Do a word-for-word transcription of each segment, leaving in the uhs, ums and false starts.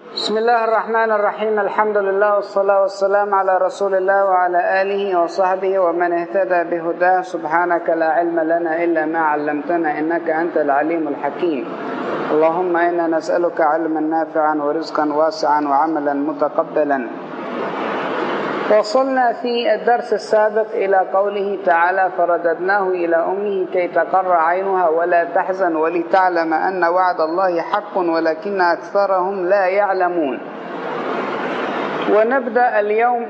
بسم الله الرحمن الرحيم. الحمد لله والصلاة والسلام على رسول الله وعلى آله وصحبه ومن اهتدى بهداه. سبحانك لا علم لنا إلا ما علمتنا إنك أنت العليم الحكيم. اللهم إنا نسألك علما نافعا ورزقا واسعا وعملا متقبلا. وصلنا في الدرس السابق إلى قوله تعالى: فرددناه إلى أمه كي تقر عينها ولا تحزن ولتعلم أن وعد الله حق ولكن أكثرهم لا يعلمون. ونبدأ اليوم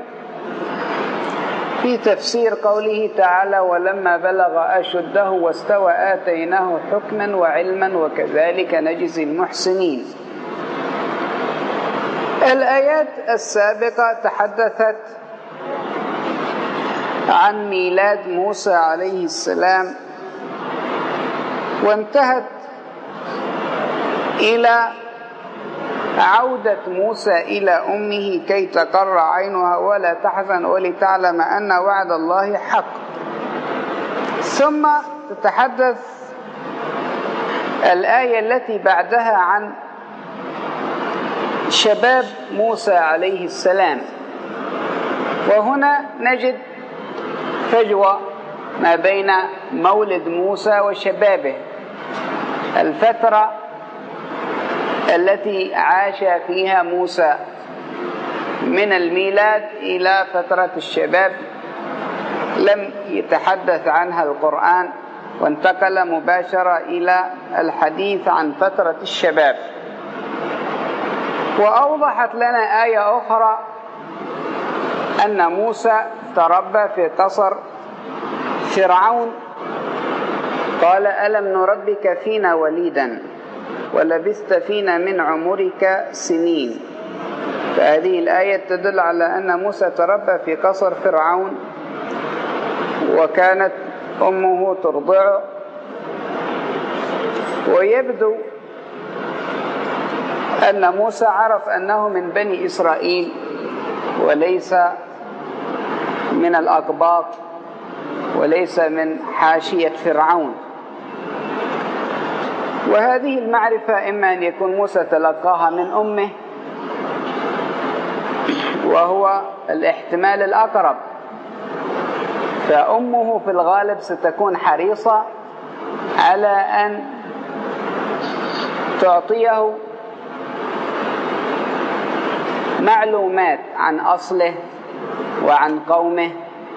في تفسير قوله تعالى: ولما بلغ أشده واستوى آتيناه حكما وعلما وكذلك نجزي المحسنين. الآيات السابقة تحدثت عن ميلاد موسى عليه السلام، وانتهت إلى عودة موسى إلى أمه كي تقر عينها ولا تحزن ولتعلم أن وعد الله حق. ثم تتحدث الآية التي بعدها عن شباب موسى عليه السلام، وهنا نجد فجوة ما بين مولد موسى وشبابه، الفترة التي عاش فيها موسى من الميلاد إلى فترة الشباب لم يتحدث عنها القرآن، وانتقل مباشرة إلى الحديث عن فترة الشباب. وأوضحت لنا آية أخرى أن موسى تربى في قصر فرعون، قال: ألم نربك فينا وليدا ولبثت فينا من عمرك سنين. فهذه الآية تدل على أن موسى تربى في قصر فرعون، وكانت أمه ترضعه. ويبدو أن موسى عرف أنه من بني إسرائيل وليس من الأقباط وليس من حاشية فرعون. وهذه المعرفة إما أن يكون موسى تلقاها من أمه، وهو الاحتمال الأقرب، فأمه في الغالب ستكون حريصة على أن تعطيه معلومات عن أصله وعن قومه،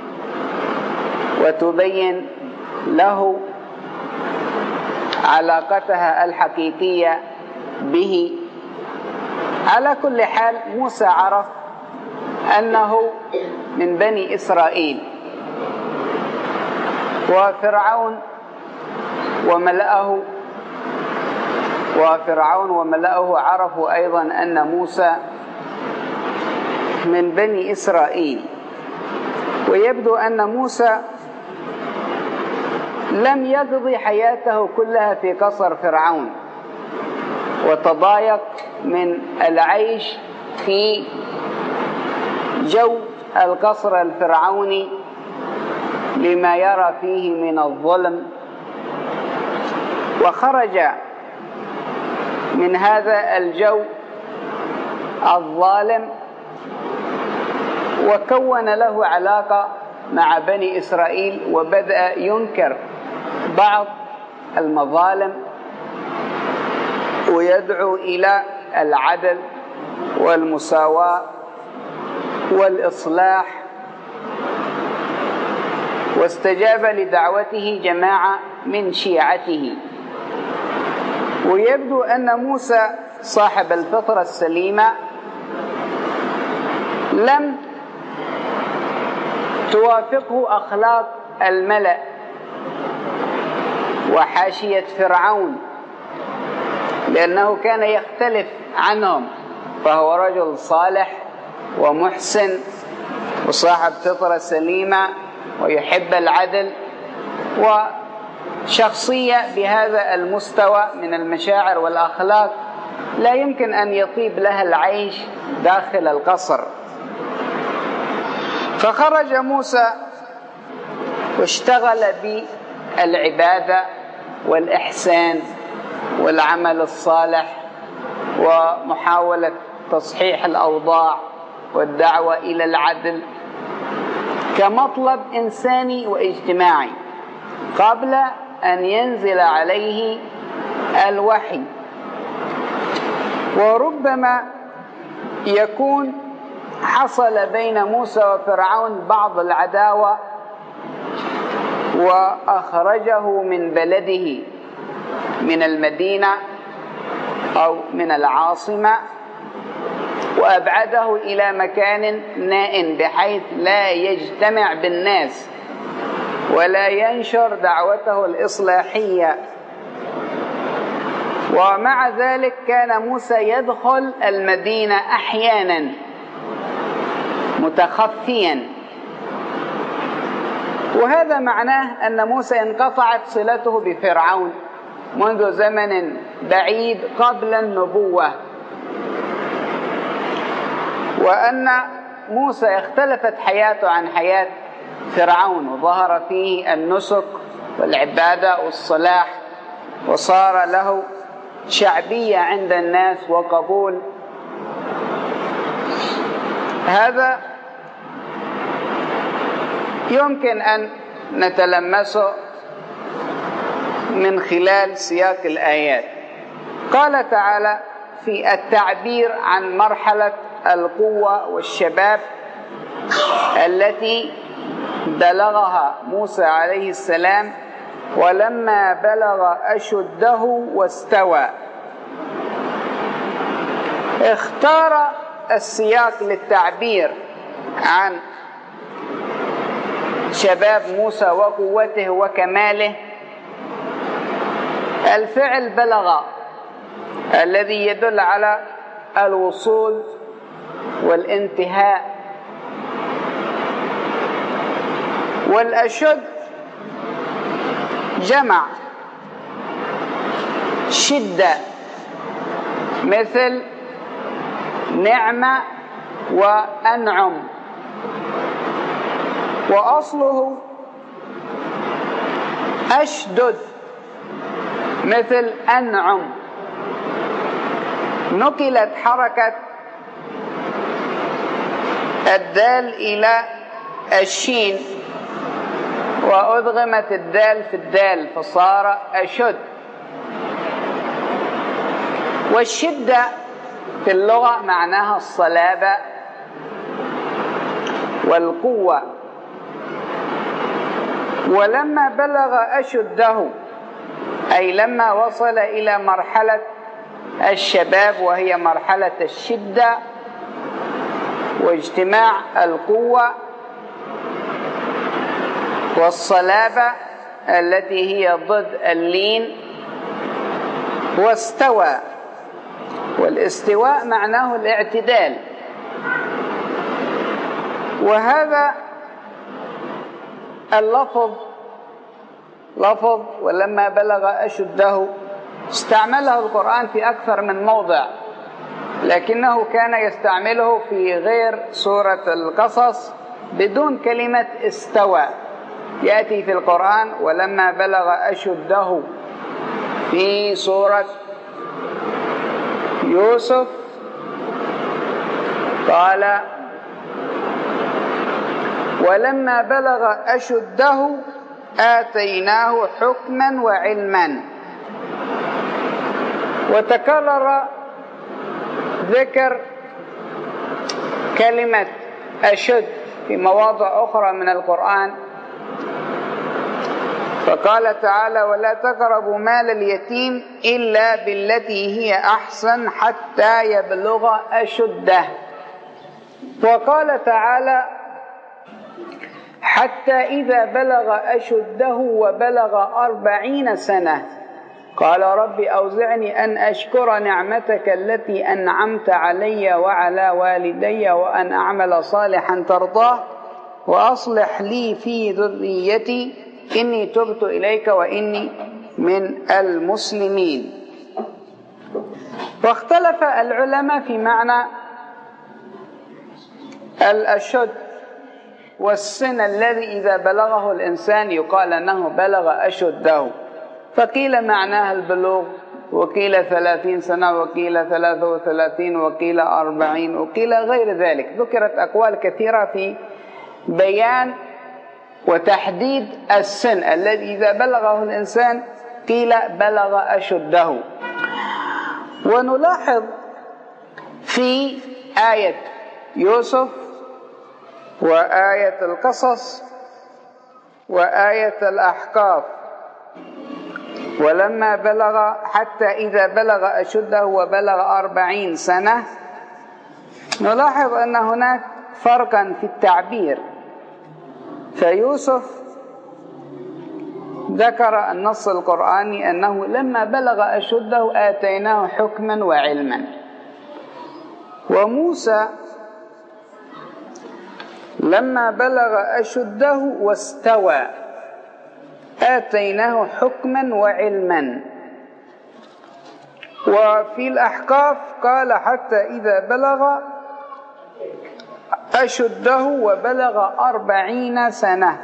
وتبين له علاقتها الحقيقية به. على كل حال موسى عرف أنه من بني إسرائيل، وفرعون وملأه وفرعون وملأه عرفوا أيضا أن موسى من بني إسرائيل. ويبدو أن موسى لم يقضي حياته كلها في قصر فرعون، وتضايق من العيش في جو القصر الفرعوني لما يرى فيه من الظلم، وخرج من هذا الجو الظالم وكون له علاقة مع بني إسرائيل، وبدأ ينكر بعض المظالم ويدعو إلى العدل والمساواة والإصلاح. واستجاب لدعوته جماعة من شيعته. ويبدو أن موسى صاحب الفطرة السليمة لم توافقه أخلاق الملأ وحاشية فرعون، لأنه كان يختلف عنهم، فهو رجل صالح ومحسن وصاحب فطرة سليمة ويحب العدل، وشخصية بهذا المستوى من المشاعر والأخلاق لا يمكن أن يطيب لها العيش داخل القصر. فخرج موسى واشتغل بالعبادة والإحسان والعمل الصالح ومحاولة تصحيح الأوضاع والدعوة إلى العدل كمطلب إنساني واجتماعي قبل أن ينزل عليه الوحي. وربما يكون حصل بين موسى وفرعون بعض العداوة وأخرجه من بلده، من المدينة أو من العاصمة، وأبعده إلى مكان نائٍ بحيث لا يجتمع بالناس ولا ينشر دعوته الإصلاحية. ومع ذلك كان موسى يدخل المدينة أحيانا متخفيا، وهذا معناه أن موسى انقطعت صلته بفرعون منذ زمن بعيد قبل النبوة، وأن موسى اختلفت حياته عن حياة فرعون وظهر فيه النسك والعبادة والصلاح، وصار له شعبية عند الناس وقبول. هذا يمكن أن نتلمسه من خلال سياق الآيات. قال تعالى في التعبير عن مرحلة القوة والشباب التي بلغها موسى عليه السلام: ولما بلغ أشده واستوى. اختار السياق للتعبير عن شباب موسى وقوته وكماله الفعل بلغ، الذي يدل على الوصول والانتهاء. والأشد جمع شدة، مثل نعمة وأنعم، وأصله أشدد مثل أنعم. نقلت حركة الدال إلى الشين وأدغمت الدال في الدال فصار أشد. والشدة في اللغة معناها الصلابة والقوة. ولما بلغ أشده أي لما وصل إلى مرحلة الشباب، وهي مرحلة الشدة واجتماع القوة والصلابة التي هي ضد اللين. واستوى، والاستواء معناه الاعتدال. وهذا اللفظ لفظ ولما بلغ أشده استعمله القرآن في أكثر من موضع، لكنه كان يستعمله في غير سورة القصص بدون كلمة استوى. يأتي في القرآن ولما بلغ أشده في سورة يوسف قال ولما بلغ أشده آتيناه حكما وعلما. وتكرر ذكر كلمة أشد في مواضع أخرى من القرآن، فقال تعالى ولا تقربوا مال اليتيم إلا بالتي هي أحسن حتى يبلغ أشده. وقال تعالى حتى إذا بلغ أشده وبلغ أربعين سنة قال رب أوزعني أن أشكر نعمتك التي أنعمت علي وعلى والدي وأن أعمل صالحا ترضاه وأصلح لي في ذريتي إني تبت إليك وإني من المسلمين. واختلف العلماء في معنى الأشد والسن الذي إذا بلغه الإنسان يقال أنه بلغ أشده، فقيل معناها البلوغ، وقيل ثلاثين سنة وقيل ثلاثة وثلاثين وقيل أربعين وقيل غير ذلك. ذكرت أقوال كثيرة في بيان وتحديد السن الذي إذا بلغه الإنسان قيل بلغ أشده. ونلاحظ في آية يوسف وآية القصص وآية الأحقاف ولما بلغ حتى إذا بلغ أشده وبلغ أربعين سنة، نلاحظ أن هناك فرقا في التعبير. فيوسف ذكر النص القرآني أنه لما بلغ أشده آتيناه حكما وعلما، وموسى لما بلغ أشده واستوى آتيناه حكما وعلما. وفي الأحقاف قال حتى إذا بلغ أشده وبلغ أربعين سنة.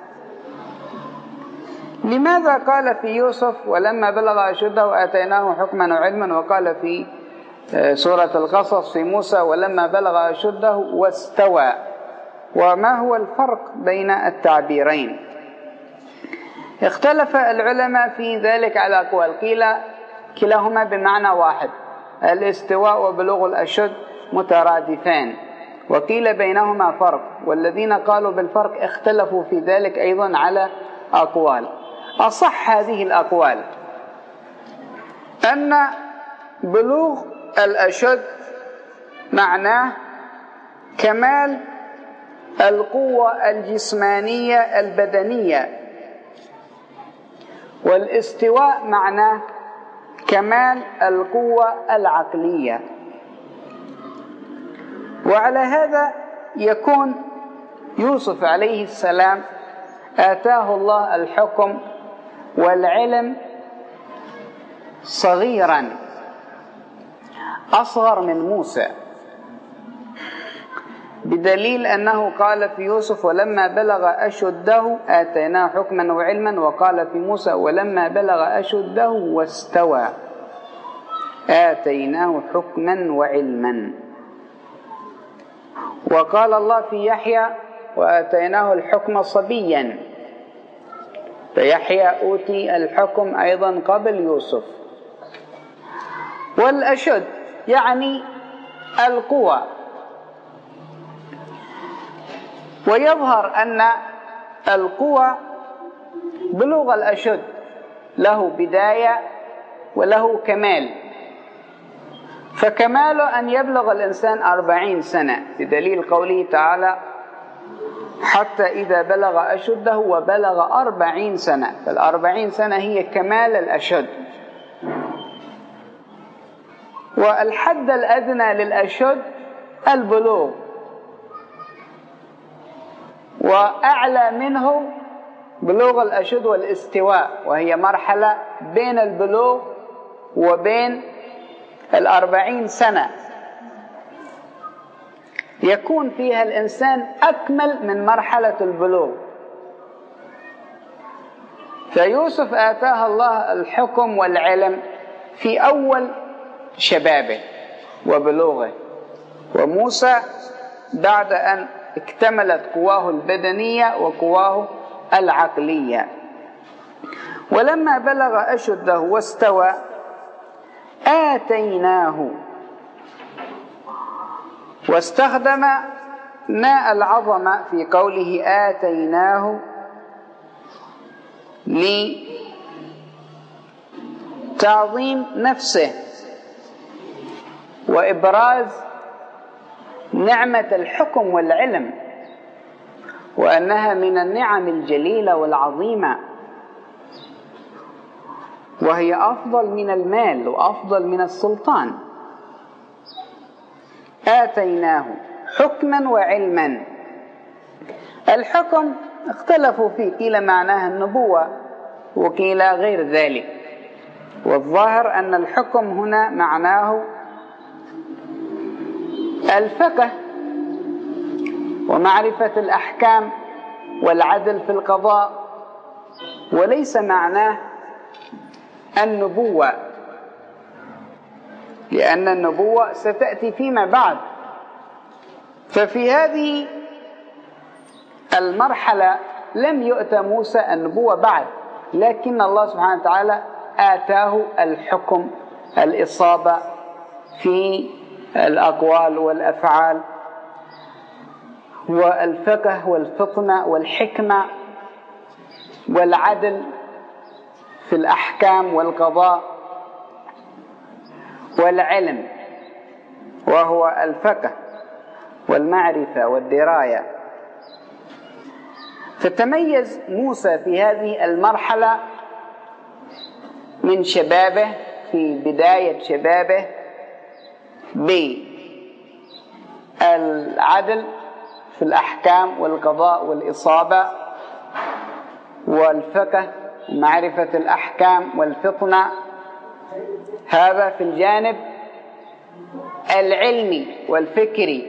لماذا قال في يوسف ولما بلغ أشده وآتيناه حكما وعلما، وقال في سورة القصص في موسى ولما بلغ أشده واستوى؟ وما هو الفرق بين التعبيرين؟ اختلف العلماء في ذلك على أقوال. قيل كلاهما بمعنى واحد، الاستواء وبلوغ الأشد مترادفان، وقيل بينهما فرق، والذين قالوا بالفرق اختلفوا في ذلك أيضا على أقوال. أصح هذه الأقوال أن بلوغ الأشد معناه كمال القوة الجسمانية البدنية، والاستواء معناه كمال القوة العقلية. وعلى هذا يكون يوسف عليه السلام آتاه الله الحكم والعلم صغيرا، أصغر من موسى، بدليل أنه قال في يوسف ولما بلغ أشده آتيناه حكما وعلما، وقال في موسى ولما بلغ أشده واستوى آتيناه حكما وعلما. وقال الله في يحيى وآتيناه الحكم صبيا، فيحيى أوتي الحكم أيضا قبل يوسف. والأشد يعني القوة. ويظهر أن القوة بلوغ الأشد له بداية وله كمال، فكماله أن يبلغ الإنسان أربعين سنة، بدليل قوله تعالى حتى إذا بلغ أشده وبلغ أربعين سنة، فالأربعين سنة هي كمال الأشد. والحد الأدنى للأشد البلوغ، وأعلى منه بلوغ الأشد والاستواء، وهي مرحلة بين البلوغ وبين الأربعين سنة يكون فيها الإنسان أكمل من مرحلة البلوغ. فيوسف آتاه الله الحكم والعلم في أول شبابه وبلوغه، وموسى بعد أن اكتملت قواه البدنية وقواه العقلية. ولما بلغ أشده واستوى آتيناه، واستخدم ناء العظمة في قوله آتيناه لتعظيم نفسه وإبراز نعمة الحكم والعلم، وأنها من النعم الجليلة والعظيمة، وهي أفضل من المال وأفضل من السلطان. آتيناه حكما وعلما. الحكم اختلفوا فيه، قيل معناها النبوة وقيل غير ذلك، والظاهر أن الحكم هنا معناه الفقه ومعرفة الأحكام والعدل في القضاء، وليس معناه النبوة. لأن النبوة ستأتي فيما بعد. ففي هذه المرحلة لم يؤت موسى النبوة بعد، لكن الله سبحانه وتعالى آتاه الحكم، الإصابة في الأقوال والأفعال والفقه والفطنة والحكمة والعدل في الأحكام والقضاء والعلم، وهو الفقه والمعرفة والدراية. فتميز موسى في هذه المرحلة من شبابه، في بداية شبابه، بالعدل في الأحكام والقضاء والإصابة والفقه ومعرفة الأحكام والفطنة، هذا في الجانب العلمي والفكري.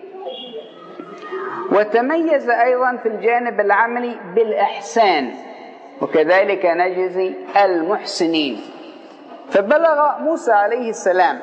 وتميز أيضا في الجانب العملي بالإحسان، وكذلك نجزي المحسنين. فبلغ موسى عليه السلام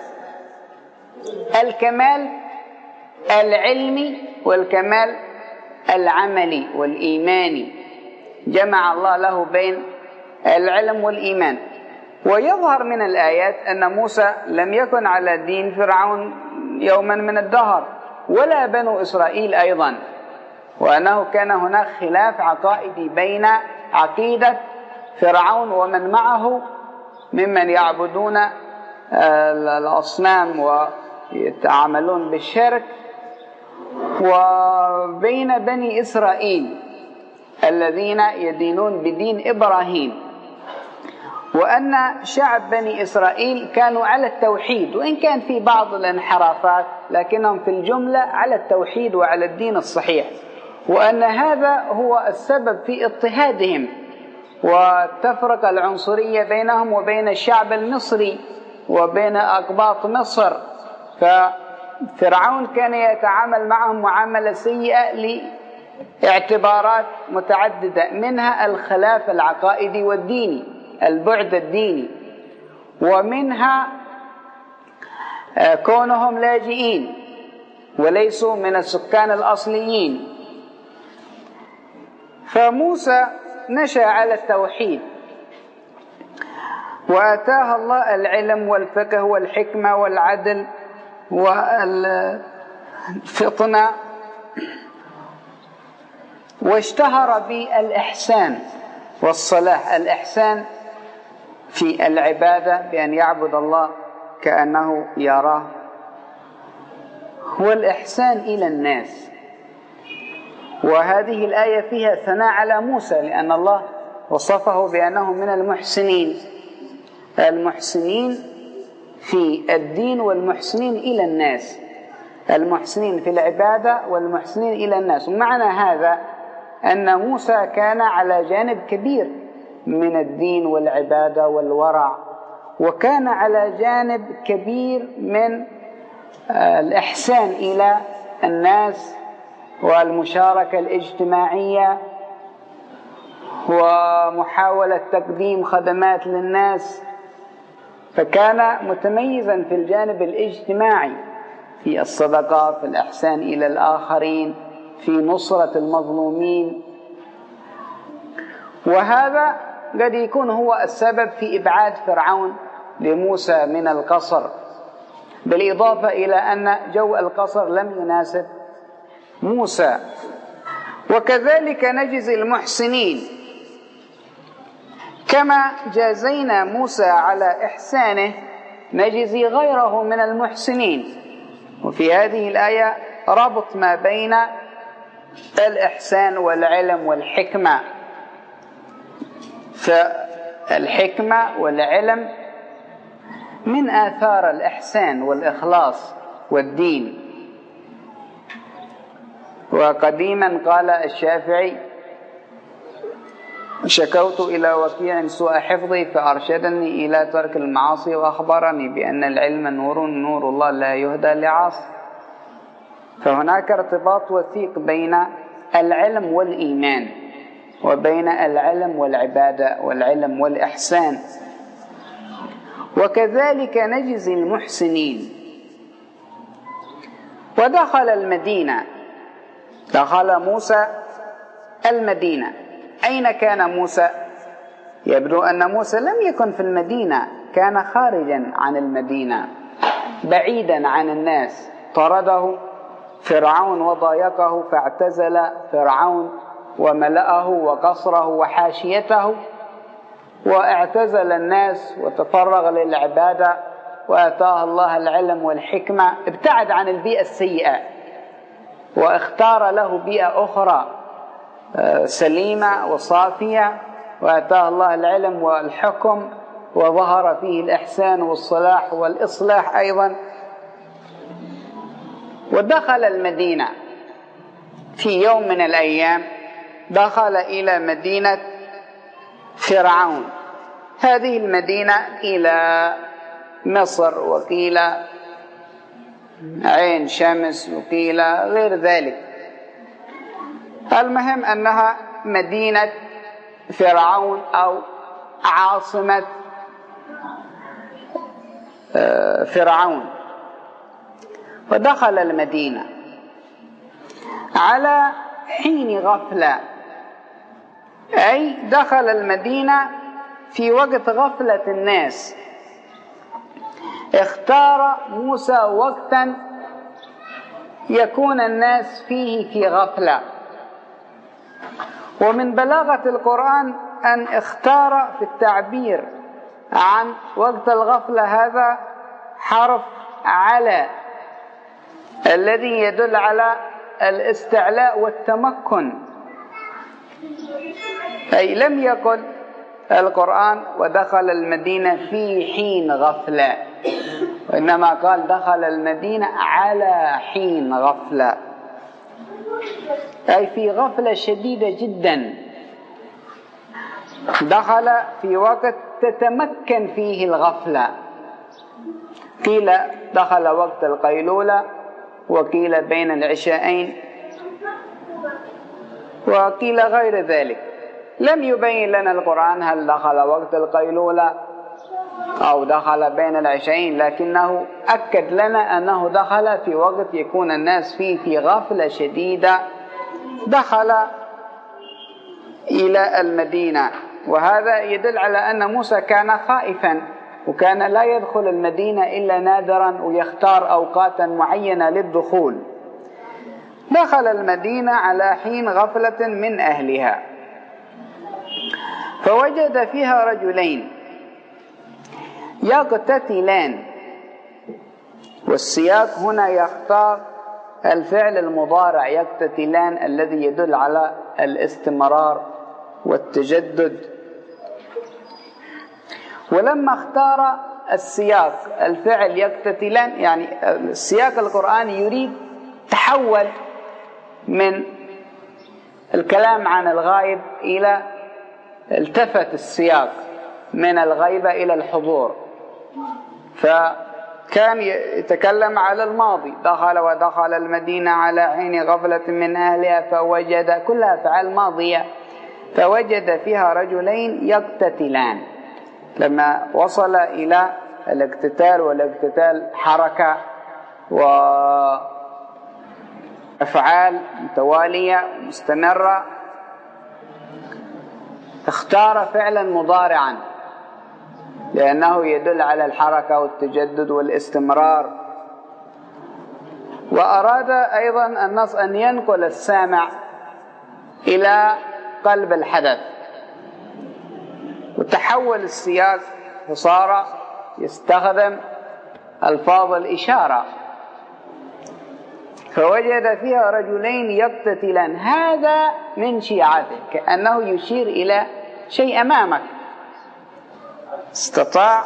الكمال العلمي والكمال العملي والإيماني، جمع الله له بين العلم والإيمان. ويظهر من الآيات أن موسى لم يكن على دين فرعون يوما من الدهر، ولا بنو إسرائيل أيضا، وأنه كان هناك خلاف عقائدي بين عقيدة فرعون ومن معه ممن يعبدون الأصنام ويتعاملون بالشرك، وبين بني إسرائيل الذين يدينون بدين إبراهيم. وأن شعب بني إسرائيل كانوا على التوحيد، وإن كان في بعض الانحرافات لكنهم في الجملة على التوحيد وعلى الدين الصحيح، وأن هذا هو السبب في اضطهادهم والتفرقة العنصرية بينهم وبين الشعب المصري وبين أقباط مصر. ففرعون كان يتعامل معهم معاملة سيئة لاعتبارات متعددة، منها الخلاف العقائدي والديني، البعد الديني، ومنها كونهم لاجئين وليسوا من السكان الأصليين. فموسى نشأ على التوحيد، وآتاه الله العلم والفقه والحكمة والعدل والفطنة، واشتهر بالإحسان والصلاح. الإحسان في العبادة بأن يعبد الله كأنه يراه، والإحسان إلى الناس. وهذه الآية فيها ثناء على موسى، لأن الله وصفه بأنه من المحسنين، المحسنين في الدين والمحسنين إلى الناس، المحسنين في العبادة والمحسنين إلى الناس. ومعنى هذا أن موسى كان على جانب كبير من الدين والعبادة والورع، وكان على جانب كبير من الإحسان إلى الناس والمشاركة الاجتماعية ومحاولة تقديم خدمات للناس. فكان متميزا في الجانب الاجتماعي، في الصدقة، في الإحسان إلى الآخرين، في نصرة المظلومين. وهذا قد يكون هو السبب في إبعاد فرعون لموسى من القصر، بالإضافة إلى أن جو القصر لم يناسب موسى. وكذلك نجزي المحسنين، كما جازينا موسى على إحسانه نجزي غيره من المحسنين. وفي هذه الآية ربط ما بين الإحسان والعلم والحكمة. فالحكمة والعلم من آثار الإحسان والإخلاص والدين. وقديما قال الشافعي: شكوت إلى وكيع سوء حفظي فأرشدني إلى ترك المعاصي وأخبرني بأن العلم نور، نور الله لا يهدى لعاص. فهناك ارتباط وثيق بين العلم والإيمان، وبين العلم والعبادة والعلم والإحسان. وكذلك نجزي المحسنين. ودخل المدينة، دخل موسى المدينة. أين كان موسى؟ يبدو أن موسى لم يكن في المدينة، كان خارجا عن المدينة بعيدا عن الناس. طرده فرعون وضايقه، فاعتزل فرعون وملأه وقصره وحاشيته، واعتزل الناس وتفرغ للعبادة، وآتاه الله العلم والحكمة. ابتعد عن البيئة السيئة واختار له بيئة أخرى سليمة وصافية، وآتاه الله العلم والحكم، وظهر فيه الإحسان والصلاح والإصلاح أيضا. ودخل المدينة في يوم من الأيام، دخل إلى مدينة فرعون. هذه المدينة إلى مصر، وقيل عين شمس، وقيل غير ذلك. المهم أنها مدينة فرعون أو عاصمة فرعون. ودخل المدينة على حين غفلة، أي دخل المدينة في وقت غفلة الناس. اختار موسى وقتا يكون الناس فيه في غفلة. ومن بلاغة القرآن أن اختار في التعبير عن وقت الغفلة هذا حرف على، الذي يدل على الاستعلاء والتمكن. أي لم يقل القرآن ودخل المدينة في حين غفلة، وإنما قال دخل المدينة على حين غفلة، أي في غفلة شديدة جدا. دخل في وقت تتمكن فيه الغفلة. قيل دخل وقت القيلولة، وقيل بين العشاءين، وقيل غير ذلك. لم يبين لنا القرآن هل دخل وقت القيلولة أو دخل بين العشاءين، لكنه أكد لنا أنه دخل في وقت يكون الناس فيه في غفلة شديدة. دخل إلى المدينة، وهذا يدل على أن موسى كان خائفا، وكان لا يدخل المدينة إلا نادرا، ويختار أوقاتا معينة للدخول. دخل المدينة على حين غفلة من أهلها، فوجد فيها رجلين يقتتلان. والسياق هنا يختار الفعل المضارع يقتتلان، الذي يدل على الاستمرار والتجدد. ولما اختار السياق الفعل يقتتلان، يعني السياق القرآني يريد تحول من الكلام عن الغائب إلى التفت السياق من الغيبة إلى الحضور، فكان يتكلم على الماضي. دخل ودخل المدينة على حين غفلة من أهلها فوجد، كلها أفعال ماضية. فوجد فيها رجلين يقتتلان. لما وصل إلى الاقتتال، والاقتتال حركة وأفعال متوالية مستمرة، اختار فعلا مضارعا لأنه يدل على الحركة والتجدد والاستمرار. وأراد أيضا النص أن ينقل السامع إلى قلب الحدث، وتحول السياق فصار يستخدم ألفاظ الإشارة. فوجد فيها رجلين يقتتلان، هذا من شيعته، كأنه يشير إلى شيء أمامك. استطاع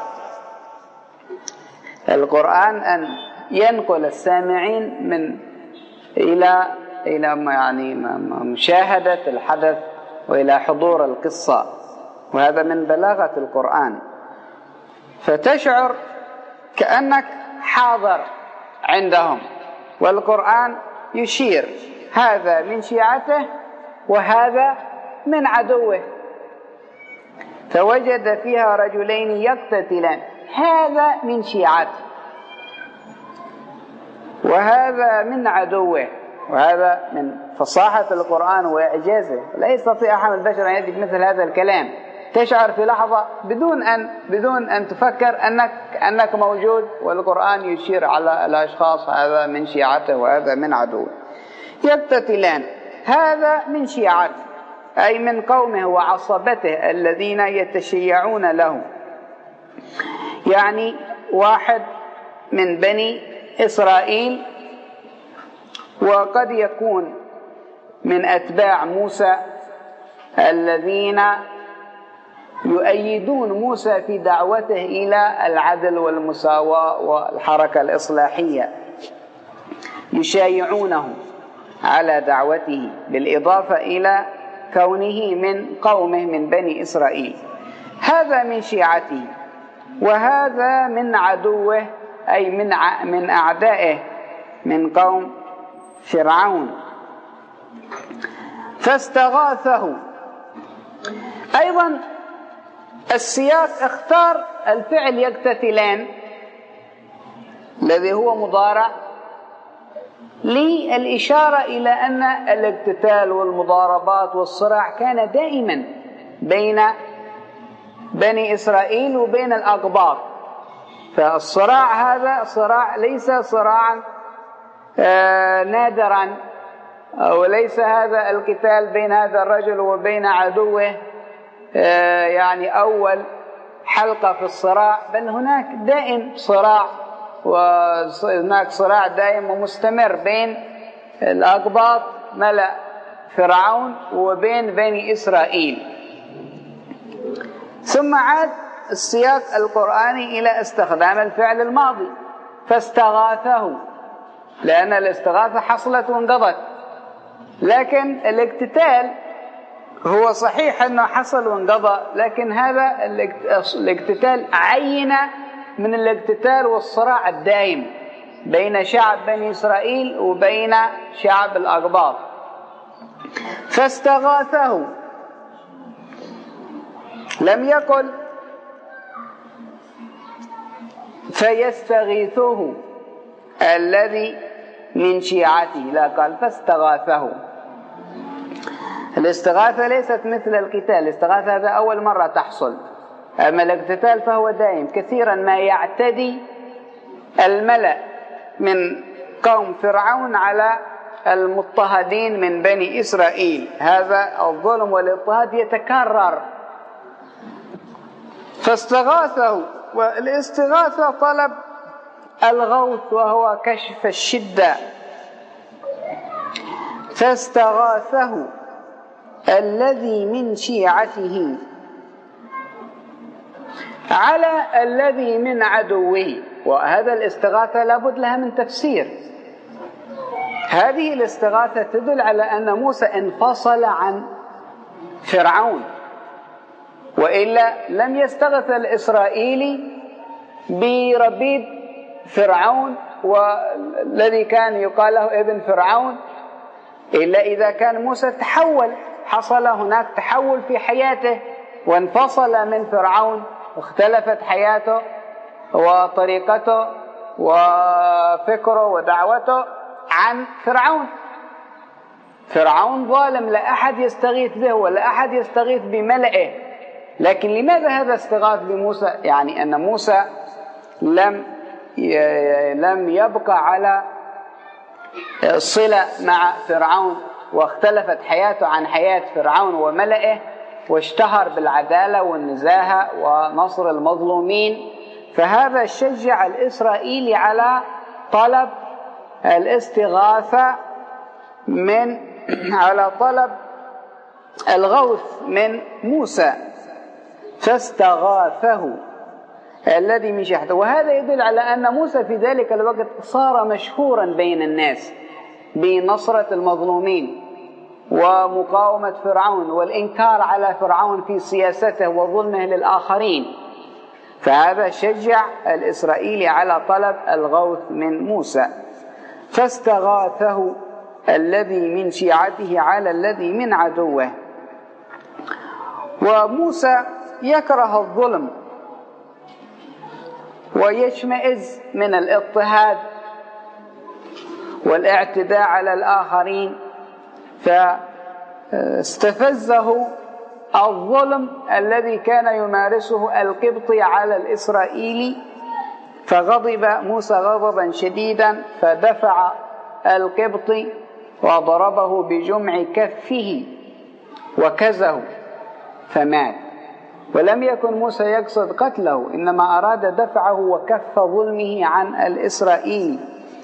القرآن أن ينقل السامعين من إلى إلى يعني مشاهدة الحدث وإلى حضور القصة، وهذا من بلاغة القرآن. فتشعر كأنك حاضر عندهم، والقرآن يشير هذا من شيعته وهذا من عدوه. فوجد فيها رجلين يقتتلان، هذا من شيعته وهذا من عدوه. وهذا من فصاحة القرآن وإعجازه، لا يستطيع أحد البشر أن يأتي مثل هذا الكلام. تشعر في لحظة بدون أن بدون أن تفكر أنك أنك موجود، والقرآن يشير على الأشخاص هذا من شيعته وهذا من عدوه. يقتتلان، هذا من شيعته أي من قومه وعصبته الذين يتشيعون له، يعني واحد من بني إسرائيل، وقد يكون من أتباع موسى الذين يؤيدون موسى في دعوته إلى العدل والمساواة والحركة الإصلاحية، يشايعونه على دعوته، بالإضافة إلى كونه من قومه من بني إسرائيل. هذا من شيعته وهذا من عدوه أي من من أعدائه من قوم فرعون. فاستغاثه. أيضا السياق اختار الفعل يقتتلان الذي هو مضارع للإشارة إلى أن الاقتتال والمضاربات والصراع كان دائما بين بني إسرائيل وبين الأقباط. فالصراع هذا صراع ليس صراعا آه نادرا، وليس هذا القتال بين هذا الرجل وبين عدوه آه يعني أول حلقة في الصراع، بل هناك دائم صراع، وهناك صراع دائم ومستمر بين الأقباط ملأ فرعون وبين بني إسرائيل. ثم عاد السياق القرآني إلى استخدام الفعل الماضي، فاستغاثه، لأن الاستغاثة حصلت وانقضت. لكن الاقتتال هو صحيح أنه حصل وانقضى، لكن هذا الاقتتال عين من الاقتتال والصراع الدائم بين شعب بني إسرائيل وبين شعب الأقباط. فاستغاثه، لم يقل فيستغيثه الذي من شيعته، لا، قال فاستغاثه. الاستغاثة ليست مثل القتال، الاستغاثة هذا أول مرة تحصل، أما الاقتتال فهو دائم. كثيرا ما يعتدي الملأ من قوم فرعون على المضطهدين من بني إسرائيل، هذا الظلم والاضطهاد يتكرر. فاستغاثه، والاستغاثة طلب الغوث وهو كشف الشدة. فاستغاثه الذي من شيعته على الذي من عدوه. وهذا الاستغاثة لابد لها من تفسير. هذه الاستغاثة تدل على أن موسى انفصل عن فرعون، وإلا لم يستغث الإسرائيلي بربيب فرعون والذي كان يقال له ابن فرعون، إلا إذا كان موسى تحول، حصل هناك تحول في حياته وانفصل من فرعون، واختلفت حياته وطريقته وفكره ودعوته عن فرعون. فرعون ظالم، لا أحد يستغيث به ولا أحد يستغيث بملئه. لكن لماذا هذا استغاث بموسى؟ يعني أن موسى لم لم يبقى على صلة مع فرعون، واختلفت حياته عن حياة فرعون وملئه، واشتهر بالعدالة والنزاهة ونصر المظلومين. فهذا شجع الإسرائيلي على طلب الاستغاثة من على طلب الغوث من موسى. فاستغاثه الذي من شيعته. وهذا يدل على أن موسى في ذلك الوقت صار مشهورا بين الناس بنصرة المظلومين ومقاومة فرعون والإنكار على فرعون في سياسته وظلمه للآخرين. فهذا شجع الإسرائيلي على طلب الغوث من موسى. فاستغاثه الذي من شيعته على الذي من عدوه. وموسى يكره الظلم، ويشمئز من الاضطهاد والاعتداء على الآخرين، فاستفزه الظلم الذي كان يمارسه القبطي على الإسرائيلي، فغضب موسى غضبا شديدا فدفع القبطي وضربه بجمع كفه وكزه فمات. ولم يكن موسى يقصد قتله، إنما أراد دفعه وكف ظلمه عن الإسرائيلي،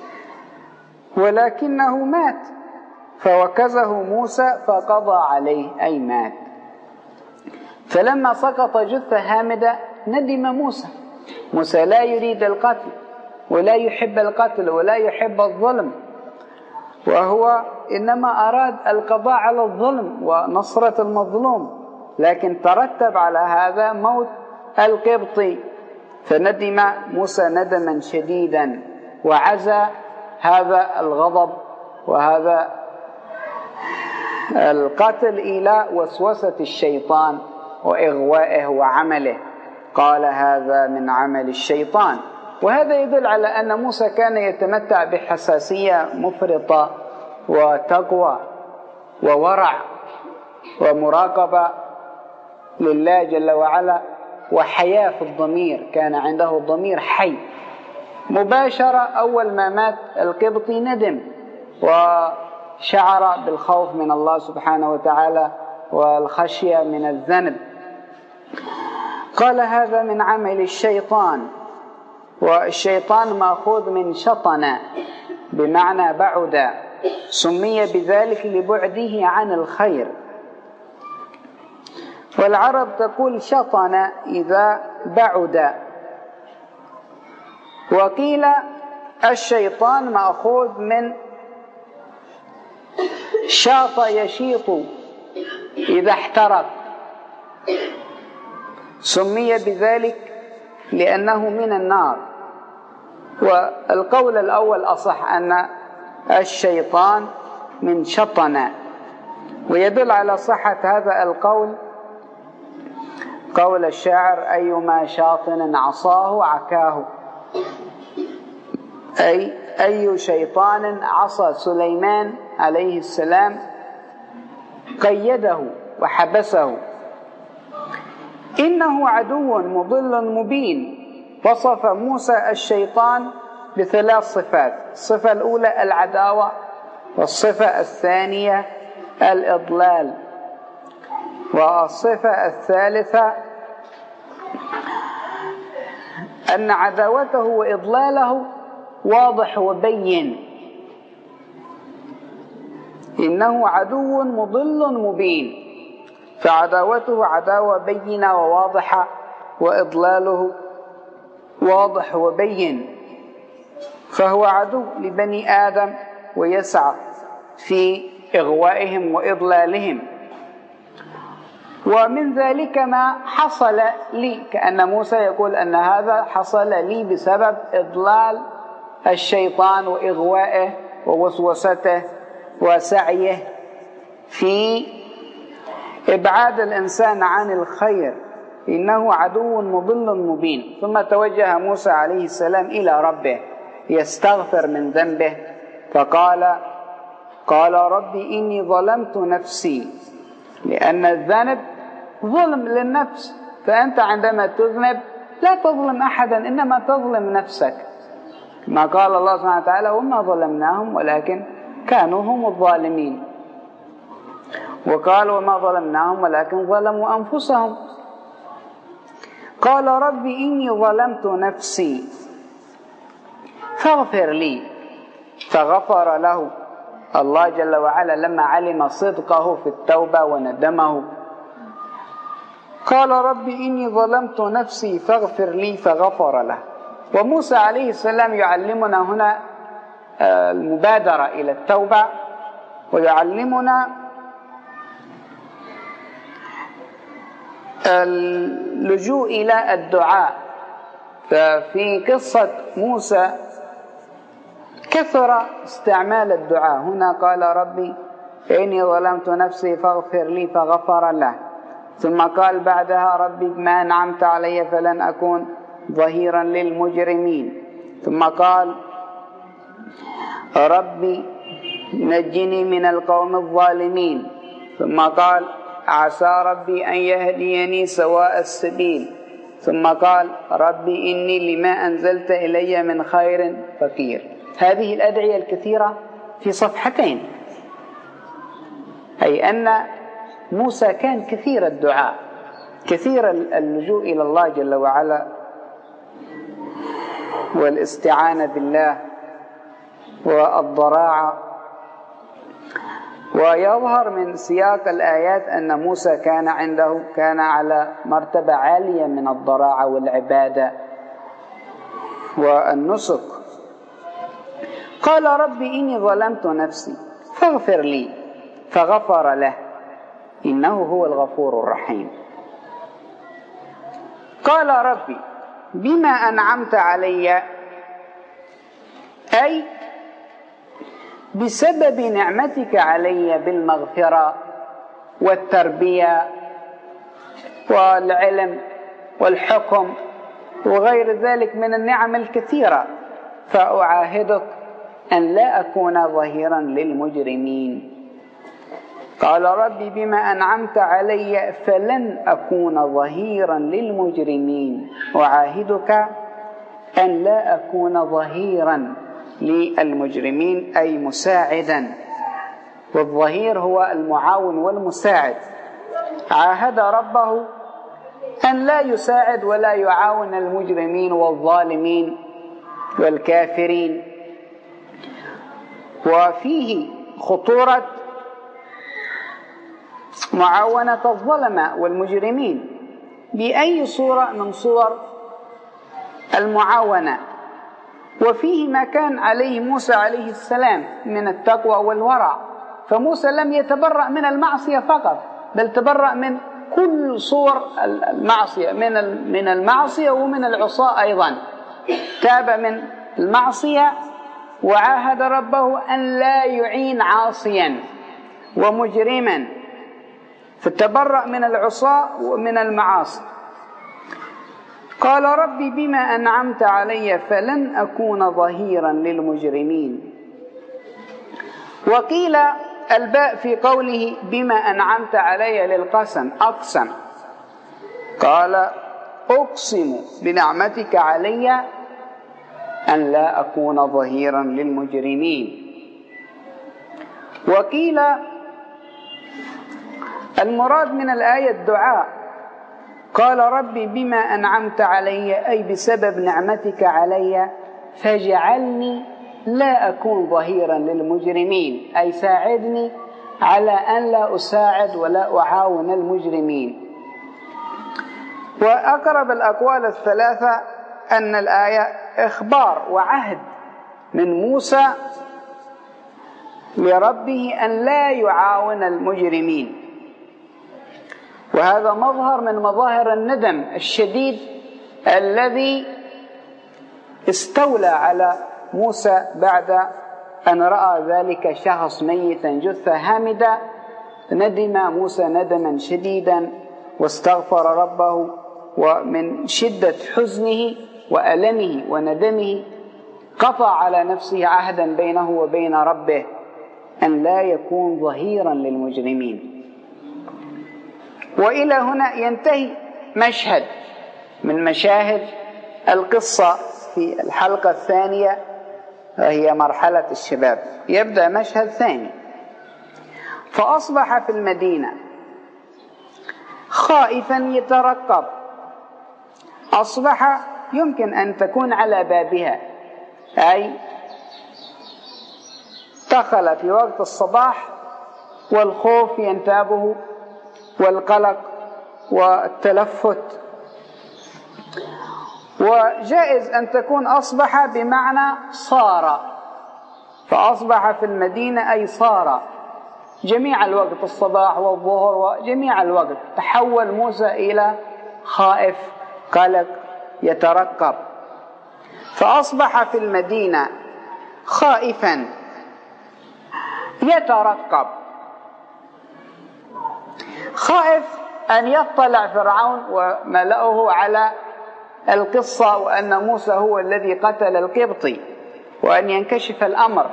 ولكنه مات، فوكزه موسى فقضى عليه أي مات. فلما سقط جثة هامدة ندم موسى. موسى لا يريد القتل ولا يحب القتل ولا يحب الظلم، وهو إنما أراد القضاء على الظلم ونصرة المظلوم، لكن ترتب على هذا موت القبطي، فندم موسى ندما شديدا وعزى هذا الغضب وهذا القتل إلى وسوسة الشيطان وإغوائه وعمله، قال هذا من عمل الشيطان. وهذا يدل على أن موسى كان يتمتع بحساسية مفرطة وتقوى وورع ومراقبة لله جل وعلا وحياة في الضمير، كان عنده الضمير حي. مباشرة أول ما مات القبطي ندم وشعر بالخوف من الله سبحانه وتعالى والخشية من الذنب. قال هذا من عمل الشيطان، والشيطان مأخوذ من شطن بمعنى بعد، سمي بذلك لبعده عن الخير. والعرب تقول شطن إذا بعد. وقيل الشيطان مأخوذ من شاط يشيط إذا احترق، سمي بذلك لأنه من النار. والقول الأول أصح، أن الشيطان من شطن. ويدل على صحة هذا القول قول الشاعر: أيما شاطن عصاه عكاه، أي أي شيطان عصى سليمان عليه السلام قيده وحبسه. إنه عدو مضل مبين. وصف موسى الشيطان بثلاث صفات: الصفة الأولى العداوة، والصفة الثانية الإضلال، والصفة الثالثة أن عداوته وإضلاله واضح وبين. إنه عدو مضل مبين، فعداوته عداوة بينة وواضحة، وإضلاله واضح وبين، فهو عدو لبني آدم ويسعى في إغوائهم وإضلالهم. ومن ذلك ما حصل لي، كأن موسى يقول أن هذا حصل لي بسبب إضلال الشيطان وإغوائه ووسوسته وسعيه في إبعاد الإنسان عن الخير. إنه عدو مضل مبين. ثم توجه موسى عليه السلام إلى ربه يستغفر من ذنبه، فقال قال ربي إني ظلمت نفسي، لأن الذنب ظلم للنفس. فأنت عندما تذنب لا تظلم أحدا، إنما تظلم نفسك، ما قال الله سبحانه وتعالى: وما ظلمناهم ولكن كانوا هم الظالمين. وقال: وما ظلمناهم ولكن ظلموا أنفسهم. قال ربي إني ظلمت نفسي فاغفر لي، فغفر له الله جل وعلا لما علم صدقه في التوبة وندمه. قال ربي إني ظلمت نفسي فاغفر لي، فغفر له. وموسى عليه السلام يعلمنا هنا المبادرة إلى التوبة، ويعلمنا اللجوء إلى الدعاء. ففي قصة موسى كثر استعمال الدعاء. هنا قال ربي إني ظلمت نفسي فاغفر لي، فغفر له. ثم قال بعدها ربي بما أنعمت علي فلن أكون ظهيرا للمجرمين. ثم قال ربي نجني من القوم الظالمين. ثم قال عسى ربي أن يهديني سواء السبيل. ثم قال ربي إني لما أنزلت إلي من خير فقير. هذه الأدعية الكثيرة في صفحتين، أي أن موسى كان كثير الدعاء، كثير اللجوء إلى الله جل وعلا والاستعانة بالله والضراعة. ويظهر من سياق الآيات أن موسى كان عنده كان على مرتبة عالية من الضراعة والعبادة والنسك. قال ربي إني ظلمت نفسي فاغفر لي، فغفر له إنه هو الغفور الرحيم. قال ربي بما أنعمت علي، أي بسبب نعمتك علي بالمغفرة والتربية والعلم والحكم وغير ذلك من النعم الكثيرة، فأعاهدك أن لا أكون ظهيرا للمجرمين. قال ربي بما أنعمت علي فلن أكون ظهيرا للمجرمين، أعاهدك أن لا أكون ظهيرا للمجرمين أي مساعدا، والظهير هو المعاون والمساعد. عاهد ربه أن لا يساعد ولا يعاون المجرمين والظالمين والكافرين. وفيه خطورة معاونة الظلمة والمجرمين بأي صورة من صور المعاونة، وفيه ما كان عليه موسى عليه السلام من التقوى والورع. فموسى لم يتبرأ من المعصية فقط، بل تبرأ من كل صور المعصية، من من المعصية ومن العصاة أيضا. تاب من المعصية وعاهد ربه أن لا يعين عاصيا ومجرما، فتبرأ من العصاة ومن المعاصي. قال ربي بما أنعمت علي فلن أكون ظهيرا للمجرمين. وقيل الباء في قوله بما أنعمت علي للقسم، أقسم، قال أقسم بنعمتك علي أن لا أكون ظهيرا للمجرمين. وقيل المراد من الآية الدعاء، قال ربي بما أنعمت علي أي بسبب نعمتك علي فاجعلني لا أكون ظهيرا للمجرمين، أي ساعدني على أن لا أساعد ولا أعاون المجرمين. وأقرب الأقوال الثلاثة أن الآية إخبار وعهد من موسى لربه أن لا يعاون المجرمين، وهذا مظهر من مظاهر الندم الشديد الذي استولى على موسى بعد أن رأى ذلك شخص ميتا جثة هامدة. ندم موسى ندما شديدا واستغفر ربه، ومن شدة حزنه وألمه وندمه قطع على نفسه عهدا بينه وبين ربه أن لا يكون ظهيرا للمجرمين. وإلى هنا ينتهي مشهد من مشاهد القصة في الحلقة الثانية، وهي مرحلة الشباب. يبدأ مشهد ثاني. فأصبح في المدينة خائفا يترقب. أصبح يمكن أن تكون على بابها، أي دخل في وقت الصباح والخوف ينتابه والقلق والتلفت. وجائز أن تكون أصبح بمعنى صار، فأصبح في المدينة أي صار جميع الوقت، الصباح والظهر وجميع الوقت. تحول موسى إلى خائف قلق يترقب. فأصبح في المدينة خائفا يترقب. خائف أن يطلع فرعون وملأه على القصة وأن موسى هو الذي قتل القبطي وأن ينكشف الأمر.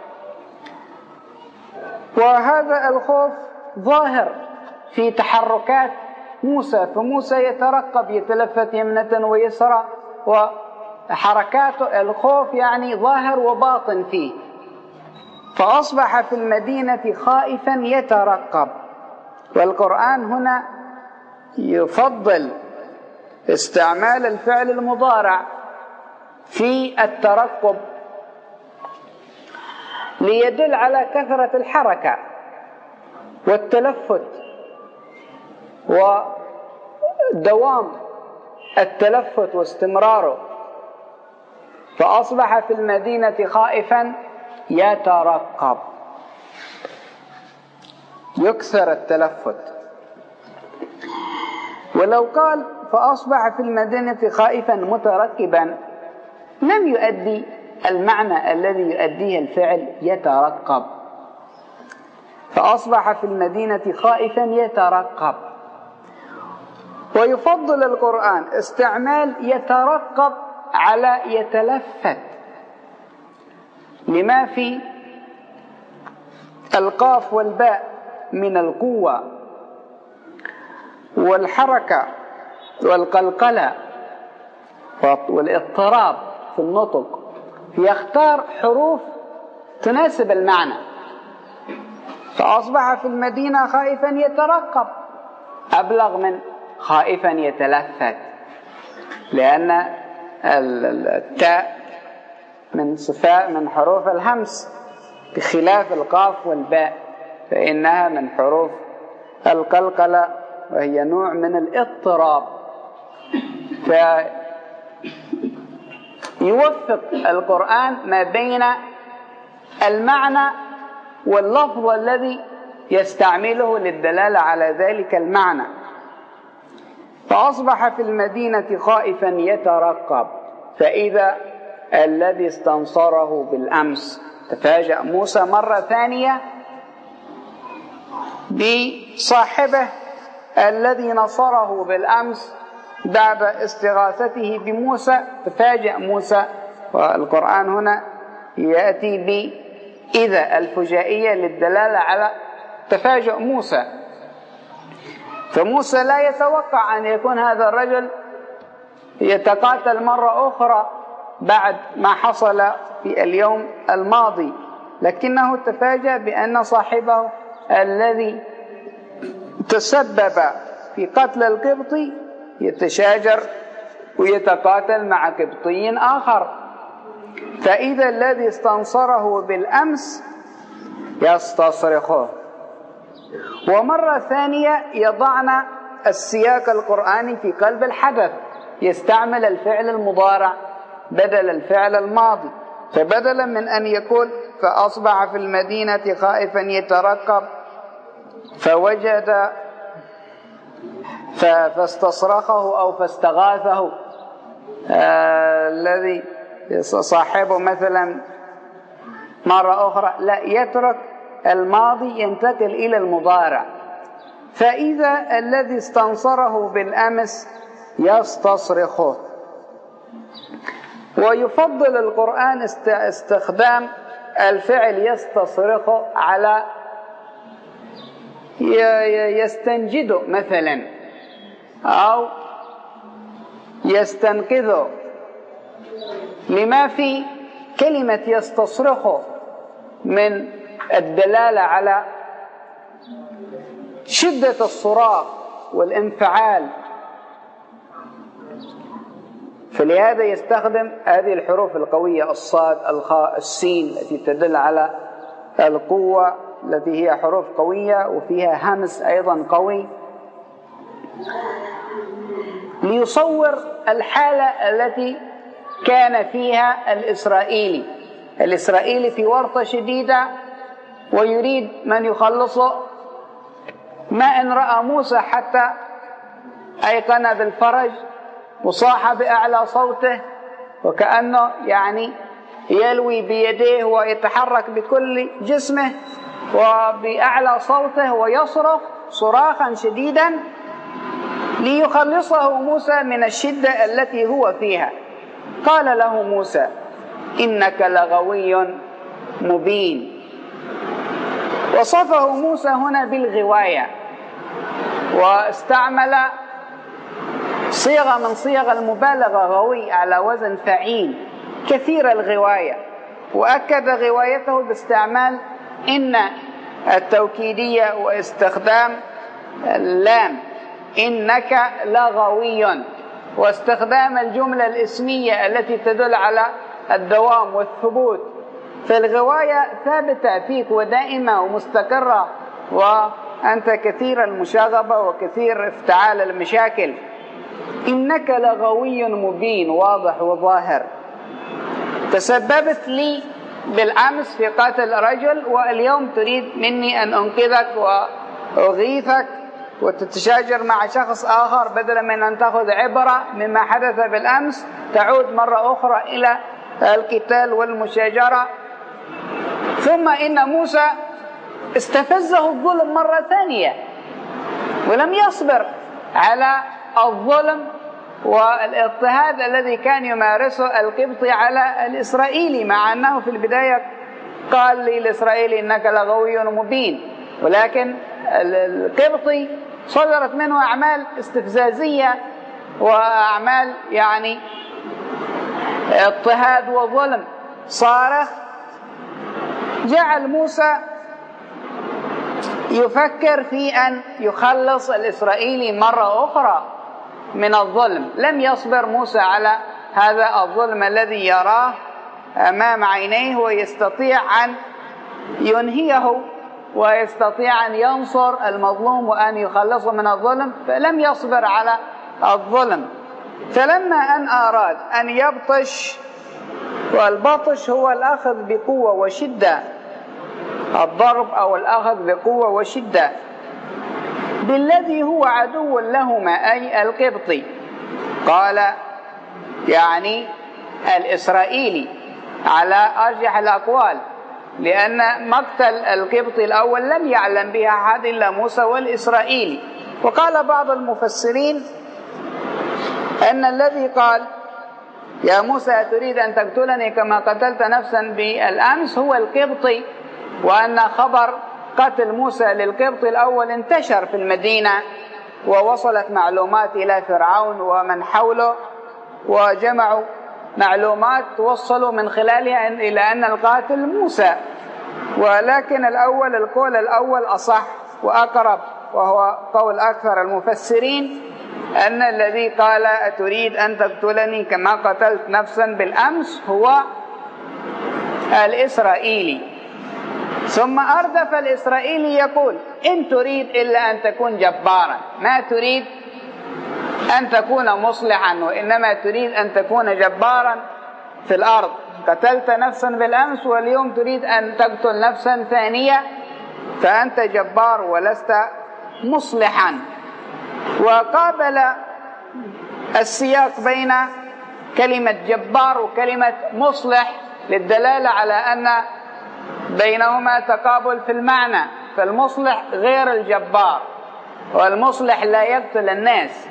وهذا الخوف ظاهر في تحركات موسى، فموسى يترقب يتلفت يمنة ويسرى، وحركات الخوف يعني ظاهر وباطن فيه. فأصبح في المدينة خائفا يترقب. والقرآن هنا يفضل استعمال الفعل المضارع في الترقب ليدل على كثرة الحركة والتلفت ودوام التلفت واستمراره. فأصبح في المدينة خائفا يترقب، يكثر التلفت. ولو قال فأصبح في المدينة خائفا مترقبا لم يؤدي المعنى الذي يؤديه الفعل يترقب. فأصبح في المدينة خائفا يترقب. ويفضل القرآن استعمال يترقب على يتلفت، لما في القاف والباء من القوة والحركة والقلقلة والاضطراب في النطق، يختار حروف تناسب المعنى. فأصبح في المدينة خائفا يترقب أبلغ من خائفا يتلفت، لأن التاء من صفاء من حروف الهمس بخلاف القاف والباء، فإنها من حروف القلقلة وهي نوع من الاضطراب. فيوفق القرآن ما بين المعنى واللفظ الذي يستعمله للدلالة على ذلك المعنى. فأصبح في المدينة خائفا يترقب فإذا الذي استنصره بالأمس. تفاجأ موسى مرة ثانية بصاحبه الذي نصره بالأمس بعد استغاثته بموسى. تفاجأ موسى، والقرآن هنا يأتي بإذا الفجائية للدلالة على تفاجؤ موسى. فموسى لا يتوقع أن يكون هذا الرجل يتقاتل مرة أخرى بعد ما حصل في اليوم الماضي، لكنه تفاجأ بأن صاحبه الذي تسبب في قتل القبطي يتشاجر ويتقاتل مع قبطي آخر. فإذا الذي استنصره بالأمس يستصرخه. ومرة ثانية يضعنا السياق القرآني في قلب الحدث، يستعمل الفعل المضارع بدل الفعل الماضي. فبدلا من أن يقول فأصبح في المدينة خائفا يترقب فوجد فاستصرخه أو فاستغاثه آه الذي صاحبه مثلا مرة أخرى، لا، يترك الماضي ينتقل إلى المضارع. فإذا الذي استنصره بالأمس يستصرخه. ويفضل القرآن استخدام الفعل يستصرخه على يستنجده مثلا أو يستنقذه، لما في كلمة يستصرخه من الدلالة على شدة الصراخ والانفعال. فلهذا يستخدم هذه الحروف القوية الصاد الخاء السين التي تدل على القوة، التي هي حروف قوية وفيها همس أيضا قوي، ليصور الحالة التي كان فيها الإسرائيلي الإسرائيلي في ورطة شديدة ويريد من يخلصه. ما إن رأى موسى حتى أيقن بالفرج وصاح بأعلى صوته، وكأنه يعني يلوي بيديه ويتحرك بكل جسمه وبأعلى صوته ويصرخ صراخا شديدا. ليخلصه موسى من الشدة التي هو فيها. قال له موسى: إنك لغوي مبين. وصفه موسى هنا بالغواية، واستعمل صيغة من صيغ المبالغة، غوي على وزن فعيل، كثير الغواية، وأكد غوايته باستعمال إن التوكيدية واستخدام اللام إنك لغوي، واستخدام الجملة الاسمية التي تدل على الدوام والثبوت. فالغواية ثابتة فيك ودائمة ومستقرة، وأنت كثير المشاغبة وكثير افتعال المشاكل. إنك لغوي مبين، واضح وظاهر. تسببت لي بالأمس في قتل رجل، واليوم تريد مني أن أنقذك وأغيثك وتتشاجر مع شخص آخر، بدلا من أن تأخذ عبرة مما حدث بالأمس تعود مرة أخرى إلى القتال والمشاجرة. ثم إن موسى استفزه الظلم مرة ثانية، ولم يصبر على الظلم والاضطهاد الذي كان يمارسه القبطي على الإسرائيلي، مع أنه في البداية قال للإسرائيلي إنك لغوي مبين، ولكن القبطي صدرت منه أعمال استفزازية وأعمال يعني اضطهاد وظلم صارخ. جعل موسى يفكر في أن يخلص الإسرائيلي مرة أخرى من الظلم. لم يصبر موسى على هذا الظلم الذي يراه أمام عينيه، ويستطيع أن ينهيه ويستطيع أن ينصر المظلوم وأن يخلصه من الظلم، فلم يصبر على الظلم. فلما أن أراد أن يبطش، والبطش هو الأخذ بقوة وشدة، الضرب أو الأخذ بقوة وشدة، بالذي هو عدو لهما أي القبطي، قال يعني الإسرائيلي على أرجح الأقوال، لأن مقتل القبطي الأول لم يعلم بها أحد إلا موسى والإسرائيلي. وقال بعض المفسرين أن الذي قال يا موسى تريد أن تقتلني كما قتلت نفسا بالأمس هو القبطي، وأن خبر قتل موسى للقبطي الأول انتشر في المدينة، ووصلت معلومات إلى فرعون ومن حوله، وجمعوا معلومات توصلوا من خلالها إلى أن القاتل موسى. ولكن الأول القول الأول أصح وأقرب، وهو قول أكثر المفسرين، أن الذي قال أتريد أن تقتلني كما قتلت نفسا بالأمس هو الإسرائيلي. ثم أردف الإسرائيلي يقول إن تريد إلا أن تكون جبارا، ما تريد أن تكون مصلحا، وإنما تريد أن تكون جبارا في الأرض. قتلت نفسا بالأمس واليوم تريد أن تقتل نفسا ثانية، فأنت جبار ولست مصلحا. وقابل السياق بين كلمة جبار وكلمة مصلح للدلالة على أن بينهما تقابل في المعنى، فالمصلح غير الجبار، والمصلح لا يقتل الناس.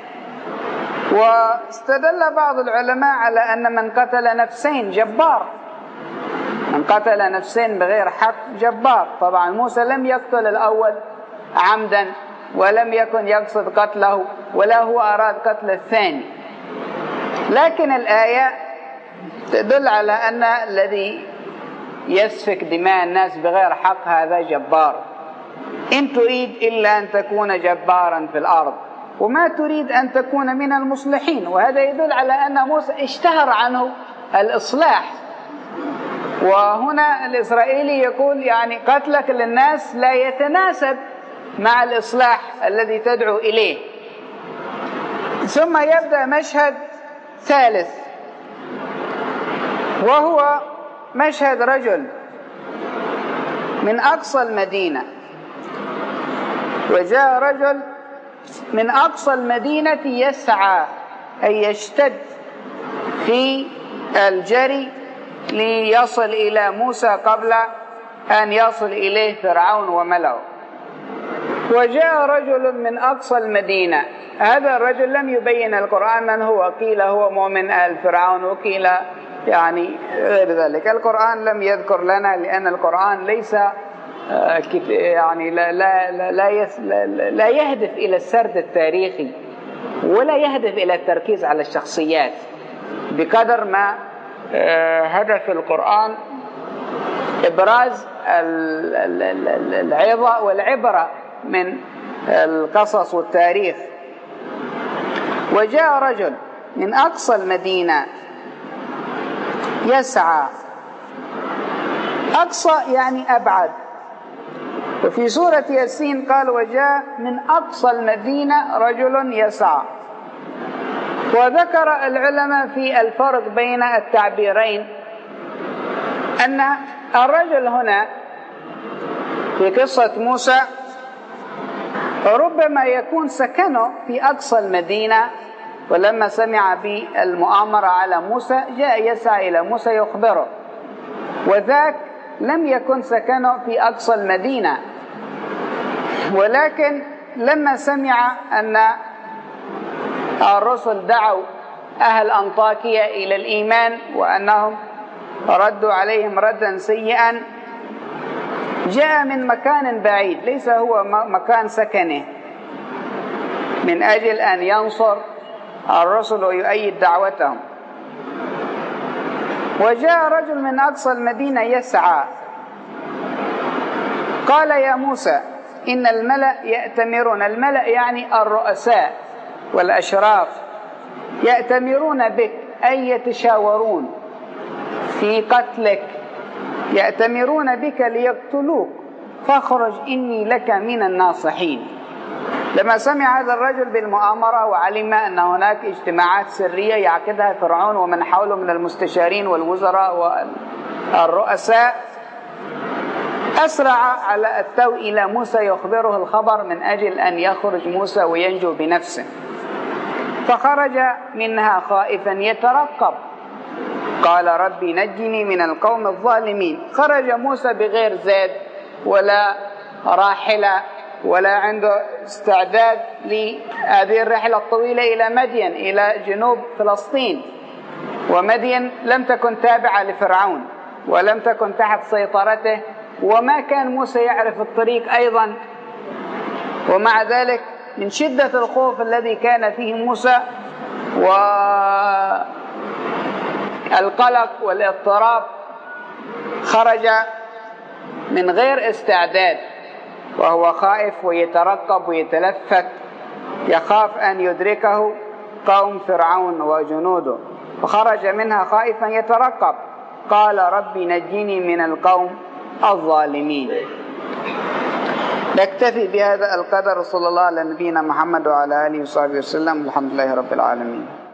واستدل بعض العلماء على أن من قتل نفسين جبار، من قتل نفسين بغير حق جبار. طبعا موسى لم يقتل الأول عمدا، ولم يكن يقصد قتله، ولا هو أراد قتل الثاني، لكن الآية تدل على أن الذي يسفك دماء الناس بغير حق هذا جبار. إن تريد إلا أن تكون جبارا في الأرض، وما تريد أن تكون من المصلحين. وهذا يدل على أن موسى اشتهر عنه الإصلاح. وهنا الإسرائيلي يقول يعني قتلك للناس لا يتناسب مع الإصلاح الذي تدعو إليه. ثم يبدأ مشهد ثالث، وهو مشهد رجل من أقصى المدينة، وجاء رجل من أقصى المدينة يسعى أي يشتد في الجري ليصل إلى موسى قبل أن يصل إليه فرعون وملئه. وجاء رجل من أقصى المدينة. هذا الرجل لم يبين القرآن من هو، قيل هو مؤمن آل فرعون، وقيل يعني غير ذلك. القرآن لم يذكر لنا، لأن القرآن ليس يعني لا لا لا لا, لا يهدف إلى السرد التاريخي، ولا يهدف إلى التركيز على الشخصيات بقدر ما هدف القرآن إبراز العظة والعبرة من القصص والتاريخ. وجاء رجل من أقصى المدينة يسعى. أقصى يعني أبعد. وفي سورة ياسين قال وجاء من أقصى المدينة رجل يسعى. وذكر العلماء في الفرق بين التعبيرين أن الرجل هنا في قصة موسى ربما يكون سكنه في أقصى المدينة، ولما سمع بالمؤامرة على موسى جاء يسعى إلى موسى يخبره، وذاك لم يكن سكنه في أقصى المدينة، ولكن لما سمع أن الرسل دعوا أهل أنطاكية إلى الإيمان وأنهم ردوا عليهم ردا سيئا، جاء من مكان بعيد ليس هو مكان سكنه من أجل أن ينصر الرسل ويؤيد دعوتهم. وجاء رجل من أقصى المدينة يسعى قال يا موسى إن الملأ يأتمرون. الملأ يعني الرؤساء والأشراف، يأتمرون بك أي يتشاورون في قتلك، يأتمرون بك ليقتلوك فاخرج إني لك من الناصحين. لما سمع هذا الرجل بالمؤامرة وعلم أن هناك اجتماعات سرية يعقدها فرعون ومن حوله من المستشارين والوزراء والرؤساء، أسرع على التو إلى موسى يخبره الخبر من أجل أن يخرج موسى وينجو بنفسه. فخرج منها خائفا يترقب، قال ربي نجني من القوم الظالمين. خرج موسى بغير زاد ولا راحلة ولا عنده استعداد لهذه الرحلة الطويلة إلى مدين إلى جنوب فلسطين، ومدين لم تكن تابعة لفرعون ولم تكن تحت سيطرته، وما كان موسى يعرف الطريق أيضا. ومع ذلك من شدة الخوف الذي كان فيه موسى والقلق والاضطراب خرج من غير استعداد، وهو خائف ويترقب ويتلفت، يخاف أن يدركه قوم فرعون وجنوده، فخرج منها خائفا يترقب. قال ربي نجني من القوم الظالمين. نكتفي بهذا القدر. صلى الله على نبينا محمد وعلى آله وصحبه وسلم. الحمد لله رب العالمين.